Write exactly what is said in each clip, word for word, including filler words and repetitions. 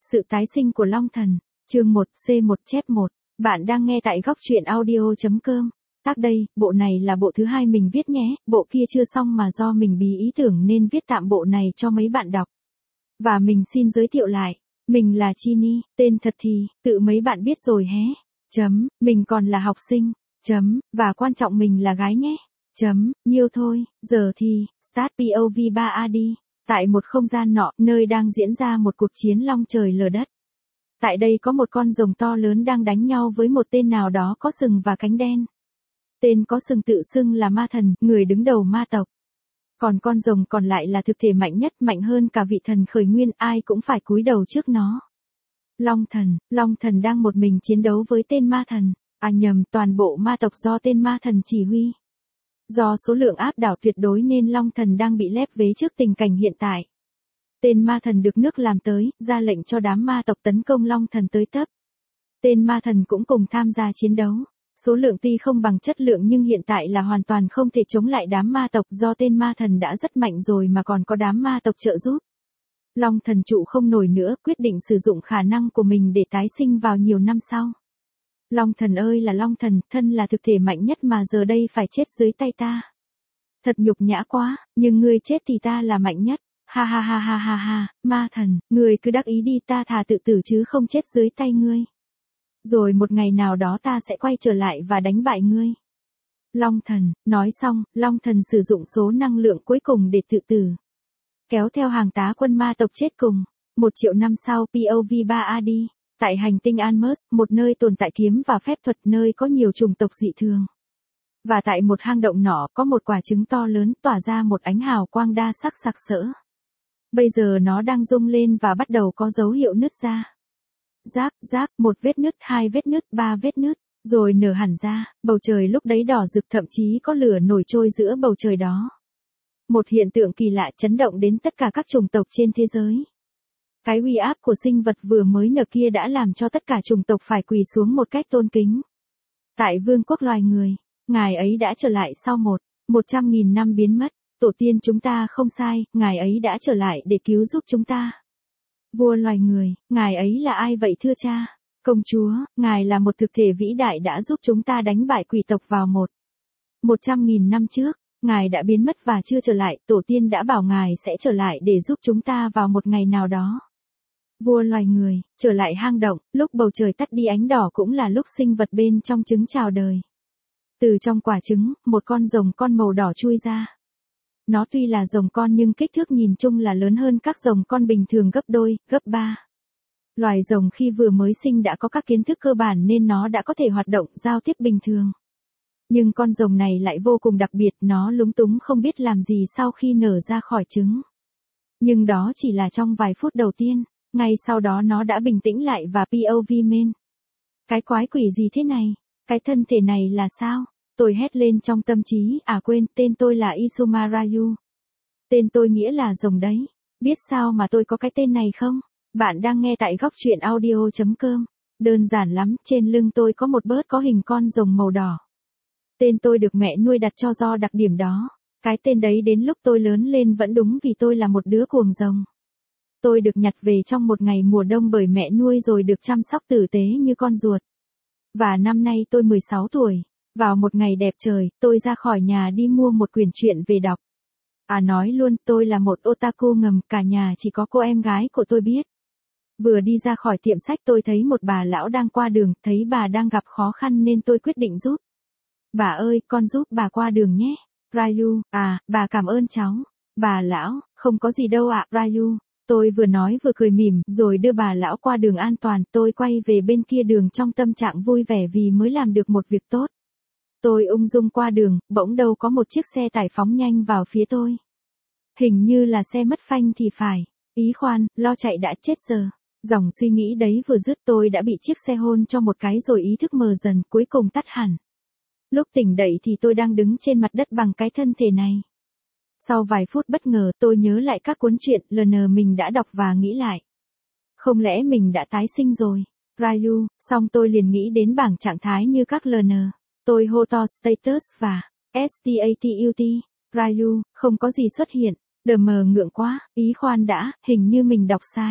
Sự tái sinh của Long Thần, chương một C một chép một. Bạn đang nghe tại góc truyện audio chấm com. Tác đây, bộ này là bộ thứ hai mình viết nhé, bộ kia chưa xong mà do mình bí ý tưởng nên viết tạm bộ này cho mấy bạn đọc. Và mình xin giới thiệu lại, mình là Chini, tên thật thì, tự mấy bạn biết rồi hé. Chấm, mình còn là học sinh. Chấm, và quan trọng mình là gái nhé. Chấm, nhiêu thôi, giờ thì, start pê o vê ba a đi. Tại một không gian nọ, nơi đang diễn ra một cuộc chiến long trời lở đất. Tại đây có một con rồng to lớn đang đánh nhau với một tên nào đó có sừng và cánh đen. Tên có sừng tự xưng là ma thần, người đứng đầu ma tộc. Còn con rồng còn lại là thực thể mạnh nhất, mạnh hơn cả vị thần khởi nguyên, ai cũng phải cúi đầu trước nó. Long thần, Long thần đang một mình chiến đấu với tên ma thần. À nhầm, toàn bộ ma tộc do tên ma thần chỉ huy. Do số lượng áp đảo tuyệt đối nên Long Thần đang bị lép vế trước tình cảnh hiện tại. Tên ma thần được nước làm tới, ra lệnh cho đám ma tộc tấn công Long Thần tới tấp. Tên ma thần cũng cùng tham gia chiến đấu. Số lượng tuy không bằng chất lượng nhưng hiện tại là hoàn toàn không thể chống lại đám ma tộc do tên ma thần đã rất mạnh rồi mà còn có đám ma tộc trợ giúp. Long Thần trụ không nổi nữa, quyết định sử dụng khả năng của mình để tái sinh vào nhiều năm sau. Long Thần ơi là Long Thần, thân là thực thể mạnh nhất mà giờ đây phải chết dưới tay ta. Thật nhục nhã quá, nhưng ngươi chết thì ta là mạnh nhất. Ha ha ha ha ha ha, ma thần, ngươi cứ đắc ý đi, ta thà tự tử chứ không chết dưới tay ngươi. Rồi một ngày nào đó ta sẽ quay trở lại và đánh bại ngươi. Long Thần, nói xong, Long Thần sử dụng số năng lượng cuối cùng để tự tử. Kéo theo hàng tá quân ma tộc chết cùng. Một triệu năm sau pê o vê ba a đi. Tại hành tinh Almus, một nơi tồn tại kiếm và phép thuật, nơi có nhiều chủng tộc dị thường. Và tại một hang động nhỏ có một quả trứng to lớn tỏa ra một ánh hào quang đa sắc sặc sỡ. Bây giờ nó đang rung lên và bắt đầu có dấu hiệu nứt ra. Rác, rác, một vết nứt, hai vết nứt, ba vết nứt, rồi nở hẳn ra, bầu trời lúc đấy đỏ rực, thậm chí có lửa nổi trôi giữa bầu trời đó. Một hiện tượng kỳ lạ chấn động đến tất cả các chủng tộc trên thế giới. Cái uy áp của sinh vật vừa mới nở kia đã làm cho tất cả chủng tộc phải quỳ xuống một cách tôn kính. Tại vương quốc loài người, ngài ấy đã trở lại sau một, một trăm nghìn năm biến mất. Tổ tiên chúng ta không sai, ngài ấy đã trở lại để cứu giúp chúng ta. Vua loài người, ngài ấy là ai vậy thưa cha? Công chúa, ngài là một thực thể vĩ đại đã giúp chúng ta đánh bại quỷ tộc vào một, một trăm nghìn năm trước. Ngài đã biến mất và chưa trở lại, tổ tiên đã bảo ngài sẽ trở lại để giúp chúng ta vào một ngày nào đó. Vua loài người, trở lại hang động, lúc bầu trời tắt đi ánh đỏ cũng là lúc sinh vật bên trong trứng chào đời. Từ trong quả trứng, một con rồng con màu đỏ chui ra. Nó tuy là rồng con nhưng kích thước nhìn chung là lớn hơn các rồng con bình thường gấp đôi, gấp ba. Loài rồng khi vừa mới sinh đã có các kiến thức cơ bản nên nó đã có thể hoạt động, giao tiếp bình thường. Nhưng con rồng này lại vô cùng đặc biệt, nó lúng túng không biết làm gì sau khi nở ra khỏi trứng. Nhưng đó chỉ là trong vài phút đầu tiên, ngay sau đó nó đã bình tĩnh lại và pê o vê men. Cái quái quỷ gì thế này? Cái thân thể này là sao? Tôi hét lên trong tâm trí, à quên, tên tôi là Isumarayu. Tên tôi nghĩa là rồng đấy. Biết sao mà tôi có cái tên này không? Bạn đang nghe tại góc truyện audio chấm com. Đơn giản lắm, trên lưng tôi có một bớt có hình con rồng màu đỏ. Tên tôi được mẹ nuôi đặt cho do đặc điểm đó. Cái tên đấy đến lúc tôi lớn lên vẫn đúng vì tôi là một đứa cuồng rồng. Tôi được nhặt về trong một ngày mùa đông bởi mẹ nuôi rồi được chăm sóc tử tế như con ruột. Và năm nay tôi mười sáu tuổi. Vào một ngày đẹp trời, tôi ra khỏi nhà đi mua một quyển truyện về đọc. À nói luôn, tôi là một otaku ngầm, cả nhà chỉ có cô em gái của tôi biết. Vừa đi ra khỏi tiệm sách tôi thấy một bà lão đang qua đường, thấy bà đang gặp khó khăn nên tôi quyết định giúp. Bà ơi, con giúp bà qua đường nhé. Ryu, à, bà cảm ơn cháu. Bà lão, không có gì đâu ạ, Ryu. Tôi vừa nói vừa cười mỉm, rồi đưa bà lão qua đường an toàn, tôi quay về bên kia đường trong tâm trạng vui vẻ vì mới làm được một việc tốt. Tôi ung dung qua đường, bỗng đâu có một chiếc xe tải phóng nhanh vào phía tôi. Hình như là xe mất phanh thì phải. Ý khoan, lo chạy đã chết giờ. Dòng suy nghĩ đấy vừa dứt tôi đã bị chiếc xe hôn cho một cái rồi ý thức mờ dần, cuối cùng tắt hẳn. Lúc tỉnh dậy thì tôi đang đứng trên mặt đất bằng cái thân thể này. Sau vài phút bất ngờ tôi nhớ lại các cuốn truyện lần mình đã đọc và nghĩ lại. Không lẽ mình đã tái sinh rồi? Ryu, xong tôi liền nghĩ đến bảng trạng thái như các lờ en. Tôi hô to status và statut. Ryu, không có gì xuất hiện. Đờ mờ ngượng quá, ý khoan đã, hình như mình đọc sai.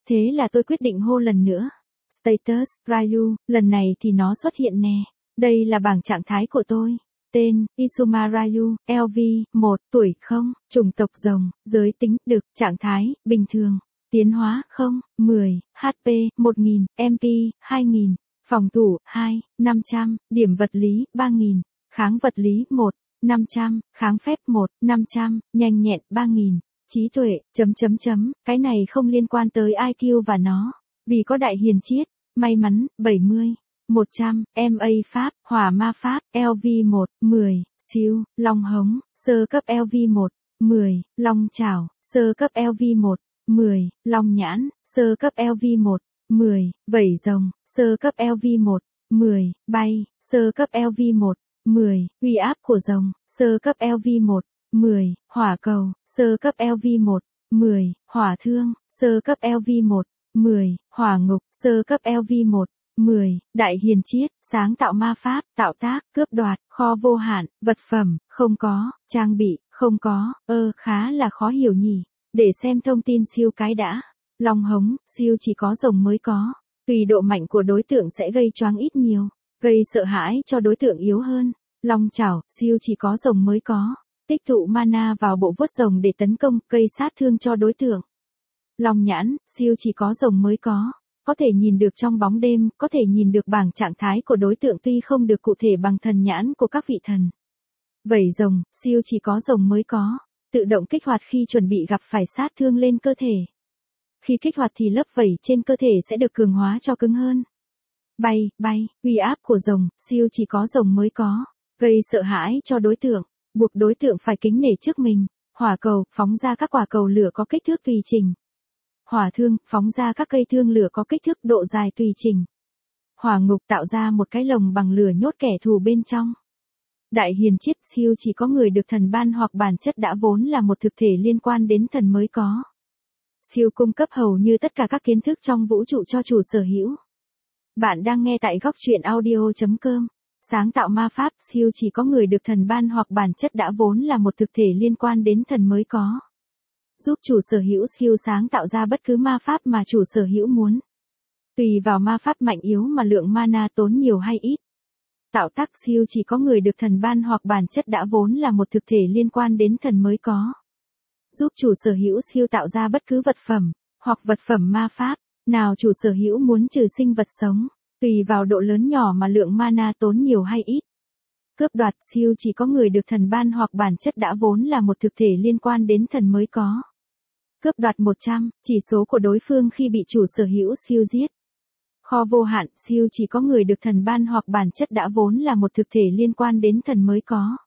Thế là tôi quyết định hô lần nữa. Status, Ryu, lần này thì nó xuất hiện nè. Đây là bảng trạng thái của tôi. Tên, Izuma Ryu, lờ vê, một, tuổi không, chủng tộc rồng, giới tính, đực, trạng thái, bình thường. Tiến hóa, không, mười, hát pê, một nghìn, em pê, hai nghìn, phòng thủ, hai, năm trăm, điểm vật lý, ba nghìn, kháng vật lý, một, năm trăm, kháng phép, một, năm trăm, nhanh nhẹn, ba nghìn, trí tuệ, chấm chấm chấm, cái này không liên quan tới i kiu và nó, vì có đại hiền chiết, may mắn, bảy mươi, một trăm, em a pháp, hỏa ma pháp, lờ vê một, mười, siêu, long hống, sơ cấp lờ vê một, mười, long chảo, sơ cấp lờ vê một, mười, long nhãn, sơ cấp lờ vê một, mười, vẩy rồng, sơ cấp lờ vê một, mười, bay, sơ cấp lờ vê một, mười, uy áp của rồng, sơ cấp lờ vê một, mười, hỏa cầu, sơ cấp lờ vê một, mười, hỏa thương, sơ cấp lờ vê một, mười, hỏa ngục, sơ cấp lờ vê một, mười, đại hiền chiết, sáng tạo ma pháp, tạo tác, cướp đoạt, kho vô hạn, vật phẩm, không có, trang bị, không có, ơ, khá là khó hiểu nhỉ. Để xem thông tin siêu cái đã. Long hống, siêu chỉ có rồng mới có. Tùy độ mạnh của đối tượng sẽ gây choáng ít nhiều, gây sợ hãi cho đối tượng yếu hơn. Long chảo, siêu chỉ có rồng mới có. Tích tụ mana vào bộ vuốt rồng để tấn công, gây sát thương cho đối tượng. Long nhãn, siêu chỉ có rồng mới có. Có thể nhìn được trong bóng đêm, có thể nhìn được bảng trạng thái của đối tượng tuy không được cụ thể bằng thần nhãn của các vị thần. Vẩy rồng, siêu chỉ có rồng mới có. Tự động kích hoạt khi chuẩn bị gặp phải sát thương lên cơ thể. Khi kích hoạt thì lớp vẩy trên cơ thể sẽ được cường hóa cho cứng hơn. Bay, bay, uy áp của rồng, siêu chỉ có rồng mới có. Gây sợ hãi cho đối tượng, buộc đối tượng phải kính nể trước mình. Hỏa cầu, phóng ra các quả cầu lửa có kích thước tùy chỉnh. Hỏa thương, phóng ra các cây thương lửa có kích thước độ dài tùy chỉnh. Hỏa ngục, tạo ra một cái lồng bằng lửa nhốt kẻ thù bên trong. Đại hiền chiết, siêu chỉ có người được thần ban hoặc bản chất đã vốn là một thực thể liên quan đến thần mới có. Siêu cung cấp hầu như tất cả các kiến thức trong vũ trụ cho chủ sở hữu. Bạn đang nghe tại góc truyện audio chấm com. Sáng tạo ma pháp, siêu chỉ có người được thần ban hoặc bản chất đã vốn là một thực thể liên quan đến thần mới có. Giúp chủ sở hữu siêu sáng tạo ra bất cứ ma pháp mà chủ sở hữu muốn. Tùy vào ma pháp mạnh yếu mà lượng mana tốn nhiều hay ít. Tạo tác, siêu chỉ có người được thần ban hoặc bản chất đã vốn là một thực thể liên quan đến thần mới có. Giúp chủ sở hữu siêu tạo ra bất cứ vật phẩm, hoặc vật phẩm ma pháp, nào chủ sở hữu muốn trừ sinh vật sống, tùy vào độ lớn nhỏ mà lượng mana tốn nhiều hay ít. Cướp đoạt, siêu chỉ có người được thần ban hoặc bản chất đã vốn là một thực thể liên quan đến thần mới có. Cướp đoạt một trăm, chỉ số của đối phương khi bị chủ sở hữu siêu giết. Kho vô hạn, siêu chỉ có người được thần ban hoặc bản chất đã vốn là một thực thể liên quan đến thần mới có.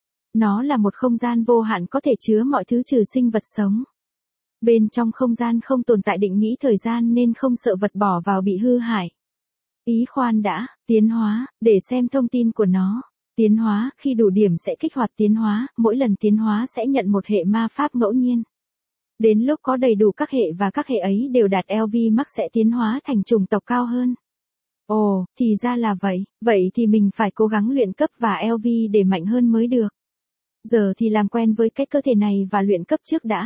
Nó là một không gian vô hạn có thể chứa mọi thứ trừ sinh vật sống. Bên trong không gian không tồn tại định nghĩa thời gian nên không sợ vật bỏ vào bị hư hại. Ý khoan đã, tiến hóa, để xem thông tin của nó. Tiến hóa, khi đủ điểm sẽ kích hoạt tiến hóa, mỗi lần tiến hóa sẽ nhận một hệ ma pháp ngẫu nhiên. Đến lúc có đầy đủ các hệ và các hệ ấy đều đạt lờ vê max sẽ tiến hóa thành chủng tộc cao hơn. Ồ, thì ra là vậy, vậy thì mình phải cố gắng luyện cấp và lờ vê để mạnh hơn mới được. Giờ thì làm quen với cái cơ thể này và luyện cấp trước đã.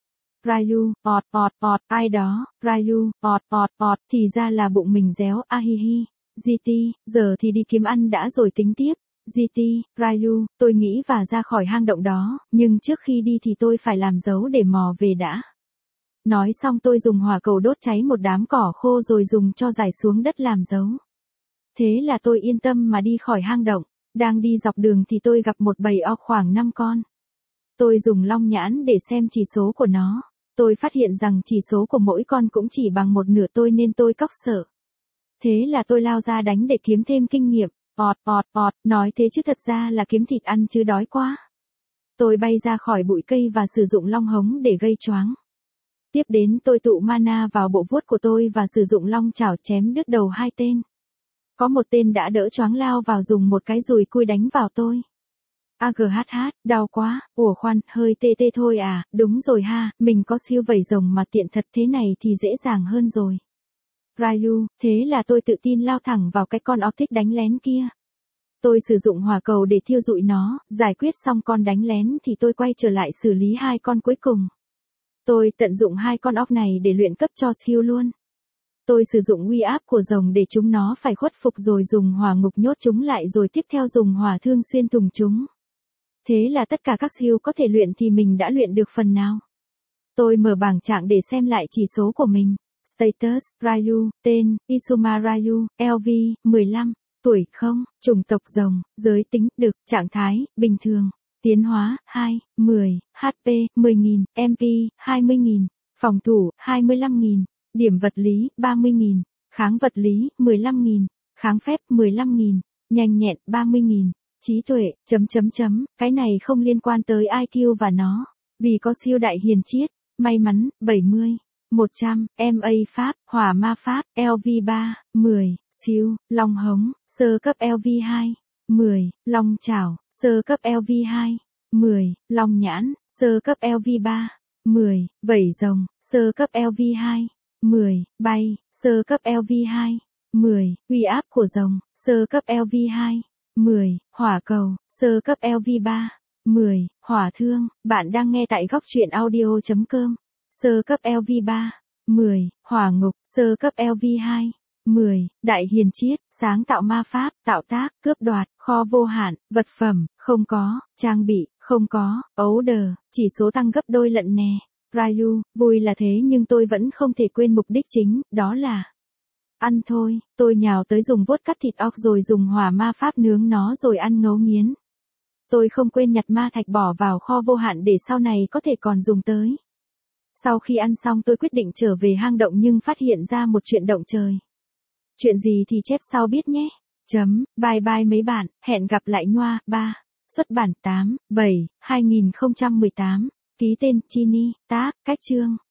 Ryu, ọt, ọt, ọt, ai đó, Ryu, ọt, ọt, ọt, thì ra là bụng mình réo, ahihi. giê tê, giờ thì đi kiếm ăn đã rồi tính tiếp. giê tê, Ryu, tôi nghĩ và ra khỏi hang động đó, nhưng trước khi đi thì tôi phải làm dấu để mò về đã. Nói xong tôi dùng hỏa cầu đốt cháy một đám cỏ khô rồi dùng cho rải xuống đất làm dấu. Thế là tôi yên tâm mà đi khỏi hang động. Đang đi dọc đường thì tôi gặp một bầy ọc khoảng năm con. Tôi dùng long nhãn để xem chỉ số của nó. Tôi phát hiện rằng chỉ số của mỗi con cũng chỉ bằng một nửa tôi nên tôi cóc sợ. Thế là tôi lao ra đánh để kiếm thêm kinh nghiệm. Ọt, ọt, ọt, nói thế chứ thật ra là kiếm thịt ăn chứ đói quá. Tôi bay ra khỏi bụi cây và sử dụng long hống để gây choáng. Tiếp đến tôi tụ mana vào bộ vuốt của tôi và sử dụng long chảo chém đứt đầu hai tên. Có một tên đã đỡ choáng lao vào dùng một cái dùi cui đánh vào tôi. a giê hát hát, đau quá, ủa khoan, hơi tê tê thôi à, đúng rồi ha, mình có siêu vẩy rồng mà tiện thật thế này thì dễ dàng hơn rồi. Ryu, thế là tôi tự tin lao thẳng vào cái con ọc thích đánh lén kia. Tôi sử dụng hỏa cầu để thiêu rụi nó, giải quyết xong con đánh lén thì tôi quay trở lại xử lý hai con cuối cùng. Tôi tận dụng hai con óc này để luyện cấp cho skill luôn. Tôi sử dụng uy áp của rồng để chúng nó phải khuất phục rồi dùng hỏa ngục nhốt chúng lại rồi tiếp theo dùng hỏa thương xuyên thủng chúng. Thế là tất cả các skill có thể luyện thì mình đã luyện được phần nào. Tôi mở bảng trạng để xem lại chỉ số của mình. Status, Ryu, tên, Izuma Ryu, lờ vê, mười lăm, tuổi không, chủng tộc rồng, giới tính, đực, trạng thái, bình thường, tiến hóa, hai, mười, hát pê, mười nghìn, em pê, hai mươi nghìn, phòng thủ, hai mươi lăm nghìn, điểm vật lý, ba mươi nghìn, kháng vật lý, mười lăm nghìn, kháng phép, mười lăm nghìn, nhanh nhẹn, ba mươi nghìn, trí tuệ, chấm chấm chấm, cái này không liên quan tới i kiu và nó, vì có siêu đại hiền chiết, may mắn, bảy mươi. một trăm, em a Pháp, hỏa ma Pháp, lờ vê ba, mười, siêu, long hống, sơ cấp lờ vê hai, mười, long chảo, sơ cấp lờ vê hai, mười, long nhãn, sơ cấp lờ vê ba, mười, vẩy rồng, sơ cấp lờ vê hai, mười, bay, sơ cấp lờ vê hai, mười, uy áp của rồng, sơ cấp lờ vê hai, mười, hỏa cầu, sơ cấp lờ vê ba, mười, hỏa thương, bạn đang nghe tại góc truyện audio chấm com. Sơ cấp lờ vê ba, mười, hỏa ngục, sơ cấp lờ vê hai, mười, đại hiền chiết, sáng tạo ma pháp, tạo tác, cướp đoạt, kho vô hạn, vật phẩm, không có, trang bị, không có, ấu đờ, chỉ số tăng gấp đôi lận nè. Ryu, vui là thế nhưng tôi vẫn không thể quên mục đích chính, đó là ăn thôi. Tôi nhào tới dùng vuốt cắt thịt óc rồi dùng hỏa ma pháp nướng nó rồi ăn ngấu nghiến. Tôi không quên nhặt ma thạch bỏ vào kho vô hạn để sau này có thể còn dùng tới. Sau khi ăn xong tôi quyết định trở về hang động nhưng phát hiện ra một chuyện động trời. Chuyện gì thì chép sau biết nhé. Chấm, bye bye mấy bạn, hẹn gặp lại Nhoa, ba. Xuất bản tám, bảy, hai nghìn không trăm mười tám. Ký tên, Chini, tác, cách chương.